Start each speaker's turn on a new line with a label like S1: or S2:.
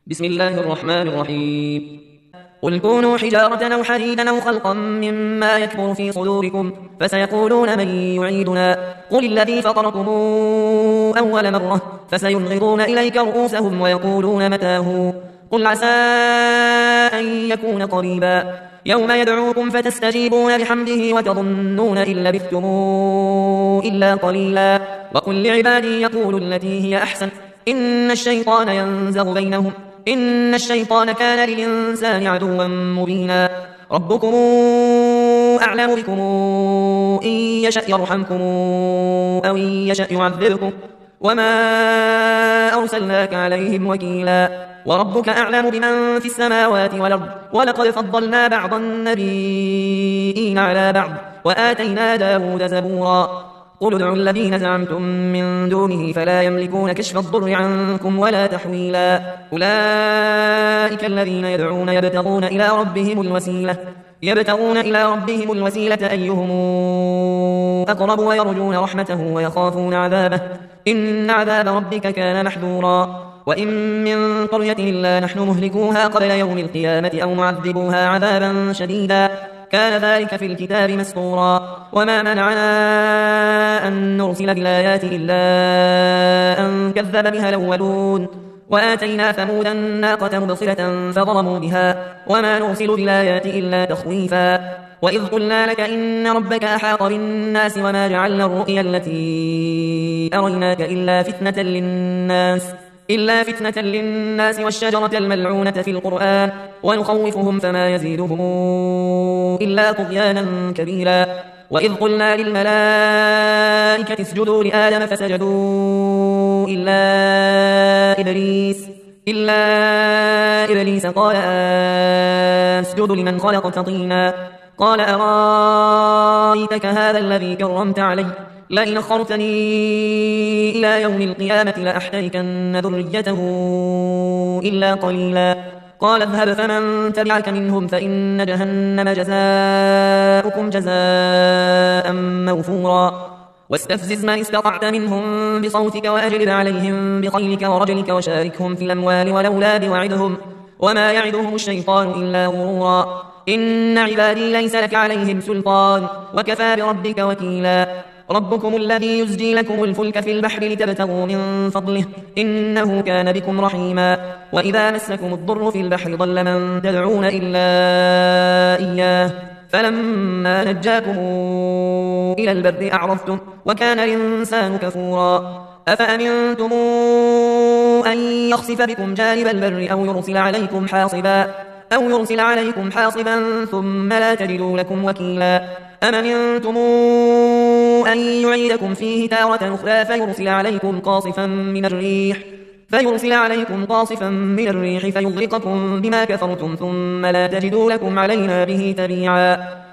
S1: بسم الله الرحمن الرحيم. قل كونوا حجارة أو حديدا أو خلقا مما يكبر في صدوركم فسيقولون من يعيدنا قل الذي فطركم أول مرة فسينغضون إليك رؤوسهم ويقولون متاه قل عسى أن يكون قريبا يوم يدعوكم فتستجيبون بحمده وتظنون إن لبثتم إلا قليلا وقل لعبادي يقولوا التي هي أحسن إن الشيطان ينزغ بينهم إن الشيطان كان للإنسان عدوا مبينا ربكم أعلم بكم إن يشأ يرحمكم أو إن يشأ يعذبكم وما أرسلناك عليهم وكيلا وربك أعلم بمن في السماوات والأرض ولقد فضلنا بعض النبيين على بعض وآتينا داود زبورا قل ادعوا الذين زعمتم من دونه فلا يملكون كشف الضر عنكم ولا تحويلا أولئك الذين يدعون يبتغون إلى ربهم الوسيلة أيهم أقرب ويرجون رحمته ويخافون عذابه إن عذاب ربك كان محذورا وإن من قرية إلا نحن مهلكوها قبل يوم القيامة أو معذبوها عذابا شديدا كان ذلك في الكتاب مسطورا وما منعنا أن نرسل بالآيات إلا أن كذب بها الأولون وآتينا ثمود الناقة مبصرة فظلموا بها وما نرسل بالآيات إلا تخويفا وإذ قلنا لك إن ربك أحاط بالناس وما جعلنا الرؤيا التي أريناك إلا فتنة للناس والشجرة الملعونة في القرآن ونخوفهم فما يزيدهم إلا طغيانا كبيرا وإذ قلنا للملائكة اسجدوا لآدم فسجدوا إلا إبليس قال أسجد لمن خلقت طينا قال أرأيتك هذا الذي كرمت علي لئن أخرتني إلى يوم القيامة لأحتركن ذريته إلا قليلا قال اذهب فمن تبعك منهم فإن جهنم جزاؤكم جزاء موفورا واستفزز من استطعت منهم بصوتك وأجلب عليهم بخيلك ورجلك وشاركهم في الأموال والأولاد وعدهم وما يعدهم الشيطان إلا غرورا إن عبادي ليس لك عليهم سلطان وكفى بربك وكيلا ربكم الذي يزجي لكم الفلك في البحر لتبتغوا من فضله إنه كان بكم رحيما وإذا مسكم الضر في البحر ضل من تدعون إلا إياه فلما نجاكم إلى البر أعرفتم وكان الإنسان كفورا أفأمنتم أن يخسف بكم جانب البر أو يرسل عليكم حاصبا ثم لا تجدوا لكم وكيلا أم أمنتم أن يعيدكم فيه تارة أخرى فيرسل عليكم قاصفا من الريح فيغرقكم بما كفرتم ثم لا تجدوا لكم علينا به تبيعا